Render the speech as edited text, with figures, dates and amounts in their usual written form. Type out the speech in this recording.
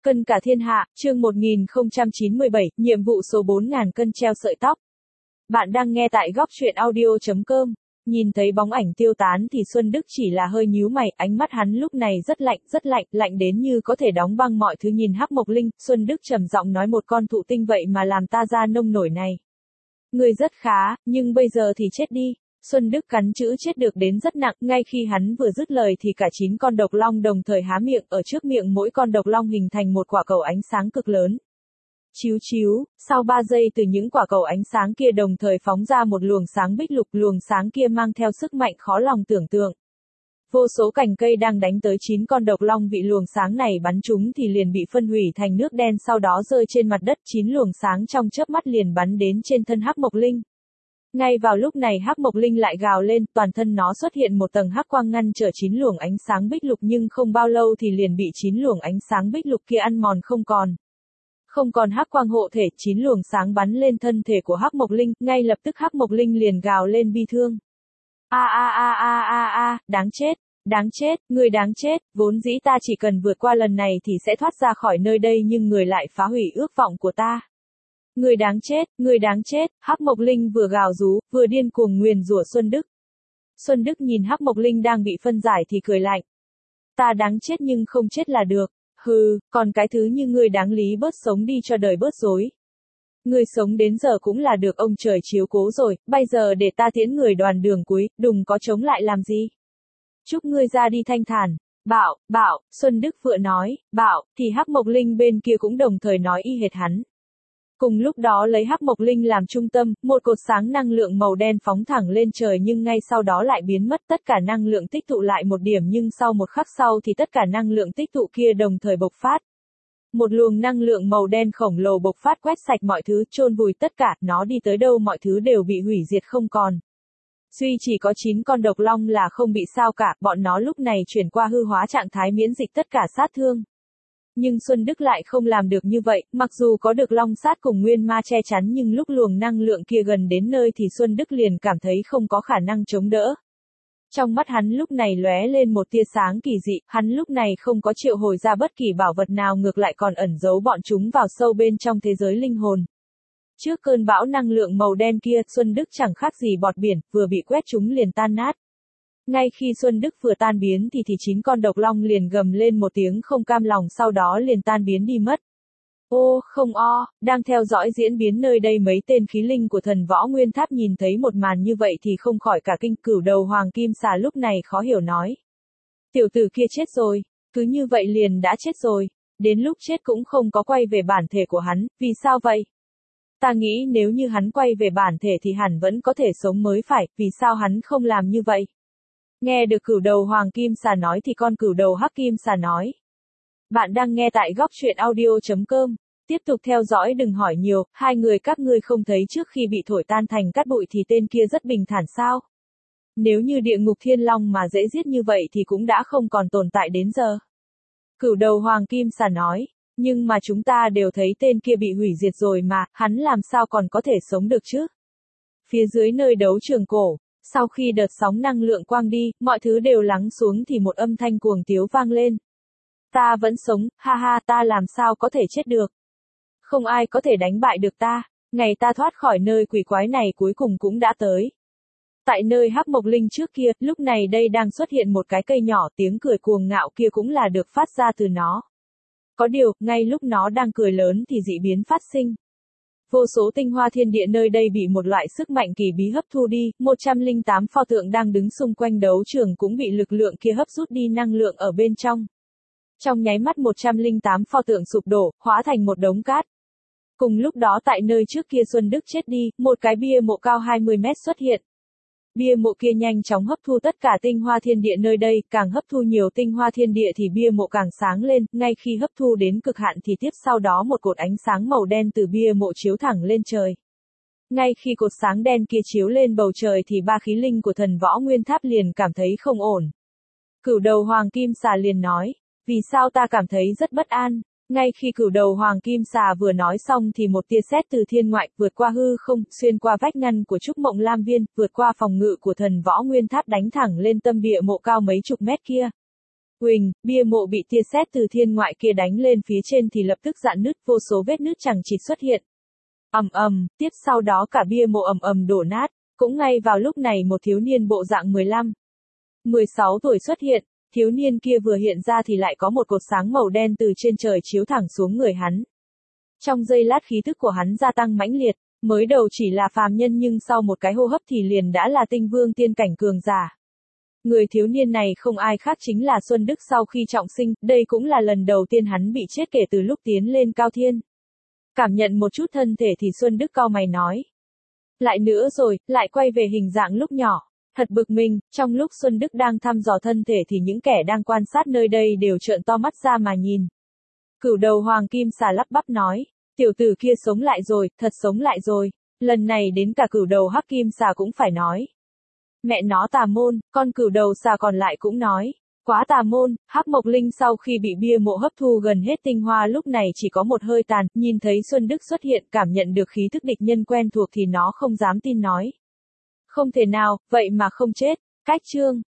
Cân cả thiên hạ, chương 1097, nhiệm vụ số 4000 cân treo sợi tóc. Bạn đang nghe tại góc truyện audio.com. Nhìn thấy bóng ảnh tiêu tán thì Xuân Đức chỉ là hơi nhíu mày, ánh mắt hắn lúc này rất lạnh, lạnh đến như có thể đóng băng mọi thứ. Nhìn Hắc Mộc Linh, Xuân Đức trầm giọng nói, một con thụ tinh vậy mà làm ta ra nông nổi này. Người rất khá, nhưng bây giờ thì chết đi. Xuân Đức cắn chữ chết được đến rất nặng, ngay khi hắn vừa dứt lời thì cả 9 con độc long đồng thời há miệng, ở trước miệng mỗi con độc long hình thành một quả cầu ánh sáng cực lớn. Chíu chíu, sau 3 giây từ những quả cầu ánh sáng kia đồng thời phóng ra một luồng sáng bích lục, luồng sáng kia mang theo sức mạnh khó lòng tưởng tượng. Vô số cành cây đang đánh tới 9 con độc long bị luồng sáng này bắn trúng thì liền bị phân hủy thành nước đen, sau đó rơi trên mặt đất. 9 luồng sáng trong chớp mắt liền bắn đến trên thân Hắc Mộc Linh. Ngay vào lúc này Hắc Mộc Linh lại gào lên, toàn thân nó xuất hiện một tầng hắc quang ngăn trở 9 luồng ánh sáng bích lục, nhưng không bao lâu thì liền bị 9 luồng ánh sáng bích lục kia ăn mòn không còn. Không còn hắc quang hộ thể, 9 luồng sáng bắn lên thân thể của Hắc Mộc Linh, ngay lập tức Hắc Mộc Linh liền gào lên bi thương. Đáng chết, người đáng chết, vốn dĩ ta chỉ cần vượt qua lần này thì sẽ thoát ra khỏi nơi đây, nhưng người lại phá hủy ước vọng của ta. Người đáng chết, Hắc Mộc Linh vừa gào rú, vừa điên cuồng nguyền rủa Xuân Đức. Xuân Đức nhìn Hắc Mộc Linh đang bị phân giải thì cười lạnh. Ta đáng chết nhưng không chết là được. Hừ, còn cái thứ như ngươi đáng lý bớt sống đi cho đời bớt rối. Ngươi sống đến giờ cũng là được ông trời chiếu cố rồi, bây giờ để ta tiễn người đoàn đường cuối, đừng có chống lại làm gì. Chúc ngươi ra đi thanh thản. Bảo, Xuân Đức vừa nói, bảo, thì Hắc Mộc Linh bên kia cũng đồng thời nói y hệt hắn. Cùng lúc đó lấy Hắc Mộc Linh làm trung tâm, một cột sáng năng lượng màu đen phóng thẳng lên trời, nhưng ngay sau đó lại biến mất, tất cả năng lượng tích tụ lại một điểm, nhưng sau một khắc sau thì tất cả năng lượng tích tụ kia đồng thời bộc phát. Một luồng năng lượng màu đen khổng lồ bộc phát quét sạch mọi thứ, chôn vùi tất cả, nó đi tới đâu mọi thứ đều bị hủy diệt không còn. Duy chỉ có 9 con độc long là không bị sao cả, bọn nó lúc này chuyển qua hư hóa trạng thái miễn dịch tất cả sát thương. Nhưng Xuân Đức lại không làm được như vậy, mặc dù có được long sát cùng nguyên ma che chắn, nhưng lúc luồng năng lượng kia gần đến nơi thì Xuân Đức liền cảm thấy không có khả năng chống đỡ. Trong mắt hắn lúc này lóe lên một tia sáng kỳ dị, hắn lúc này không có triệu hồi ra bất kỳ bảo vật nào, ngược lại còn ẩn giấu bọn chúng vào sâu bên trong thế giới linh hồn. Trước cơn bão năng lượng màu đen kia, Xuân Đức chẳng khác gì bọt biển, vừa bị quét chúng liền tan nát. Ngay khi Xuân Đức vừa tan biến thì 9 con độc long liền gầm lên một tiếng không cam lòng, sau đó liền tan biến đi mất. Ô, không o, đang theo dõi diễn biến nơi đây mấy tên khí linh của thần võ nguyên tháp nhìn thấy một màn như vậy thì không khỏi cả kinh. Cửu đầu hoàng kim xà lúc này khó hiểu nói. Tiểu tử kia chết rồi, cứ như vậy liền đã chết rồi, đến lúc chết cũng không có quay về bản thể của hắn, vì sao vậy? Ta nghĩ nếu như hắn quay về bản thể thì hẳn vẫn có thể sống mới phải, vì sao hắn không làm như vậy? Nghe được cửu đầu hoàng kim xà nói thì con cửu đầu hắc kim xà nói. Bạn đang nghe tại góc truyện audio.com. Tiếp tục theo dõi, đừng hỏi nhiều, hai người các ngươi không thấy trước khi bị thổi tan thành cát bụi thì tên kia rất bình thản sao? Nếu như địa ngục thiên long mà dễ giết như vậy thì cũng đã không còn tồn tại đến giờ. Cửu đầu hoàng kim xà nói. Nhưng mà chúng ta đều thấy tên kia bị hủy diệt rồi mà, hắn làm sao còn có thể sống được chứ? Phía dưới nơi đấu trường cổ. Sau khi đợt sóng năng lượng quang đi, mọi thứ đều lắng xuống thì một âm thanh cuồng tiếu vang lên. Ta vẫn sống, ha ha, ta làm sao có thể chết được? Không ai có thể đánh bại được ta, ngày ta thoát khỏi nơi quỷ quái này cuối cùng cũng đã tới. Tại nơi Hắc Mộc Linh trước kia, lúc này đây đang xuất hiện một cái cây nhỏ, tiếng cười cuồng ngạo kia cũng là được phát ra từ nó. Có điều, ngay lúc nó đang cười lớn thì dị biến phát sinh. Vô số tinh hoa thiên địa nơi đây bị một loại sức mạnh kỳ bí hấp thu đi, 108 pho tượng đang đứng xung quanh đấu trường cũng bị lực lượng kia hấp rút đi năng lượng ở bên trong. Trong nháy mắt 108 pho tượng sụp đổ, hóa thành một đống cát. Cùng lúc đó tại nơi trước kia Xuân Đức chết đi, một cái bia mộ cao 20 mét xuất hiện. Bia mộ kia nhanh chóng hấp thu tất cả tinh hoa thiên địa nơi đây, càng hấp thu nhiều tinh hoa thiên địa thì bia mộ càng sáng lên, ngay khi hấp thu đến cực hạn thì tiếp sau đó một cột ánh sáng màu đen từ bia mộ chiếu thẳng lên trời. Ngay khi cột sáng đen kia chiếu lên bầu trời thì ba khí linh của thần võ nguyên tháp liền cảm thấy không ổn. Cửu đầu hoàng kim xà liền nói, vì sao ta cảm thấy rất bất an? Ngay khi cửu đầu hoàng kim xà vừa nói xong thì một tia sét từ thiên ngoại vượt qua hư không, xuyên qua vách ngăn của Trúc Mộng Lam Viên, vượt qua phòng ngự của thần võ nguyên tháp đánh thẳng lên tâm địa mộ cao mấy chục mét kia. Huỳnh, bia mộ bị tia sét từ thiên ngoại kia đánh lên phía trên thì lập tức rạn nứt, vô số vết nứt chằng chịt xuất hiện. Ầm ầm, tiếp sau đó cả bia mộ ầm ầm đổ nát, cũng ngay vào lúc này một thiếu niên bộ dạng 15, 16 tuổi xuất hiện, thiếu niên kia vừa hiện ra thì lại có một cột sáng màu đen từ trên trời chiếu thẳng xuống người hắn. Trong giây lát khí tức của hắn gia tăng mãnh liệt, mới đầu chỉ là phàm nhân nhưng sau một cái hô hấp thì liền đã là tinh vương tiên cảnh cường giả. Người thiếu niên này không ai khác chính là Xuân Đức sau khi trọng sinh, đây cũng là lần đầu tiên hắn bị chết kể từ lúc tiến lên cao thiên. Cảm nhận một chút thân thể thì Xuân Đức cau mày nói. Lại nữa rồi, lại quay về hình dạng lúc nhỏ. Thật bực mình, trong lúc Xuân Đức đang thăm dò thân thể thì những kẻ đang quan sát nơi đây đều trợn to mắt ra mà nhìn. Cửu đầu hoàng kim xà lắp bắp nói, tiểu tử kia sống lại rồi, thật sống lại rồi. Lần này đến cả cửu đầu hắc kim xà cũng phải nói. Mẹ nó tà môn, con cửu đầu xà còn lại cũng nói. Quá tà môn, Hắc Mộc Linh sau khi bị bia mộ hấp thu gần hết tinh hoa lúc này chỉ có một hơi tàn, nhìn thấy Xuân Đức xuất hiện cảm nhận được khí thức địch nhân quen thuộc thì nó không dám tin nói. Không thể nào, vậy mà không chết, cách chương.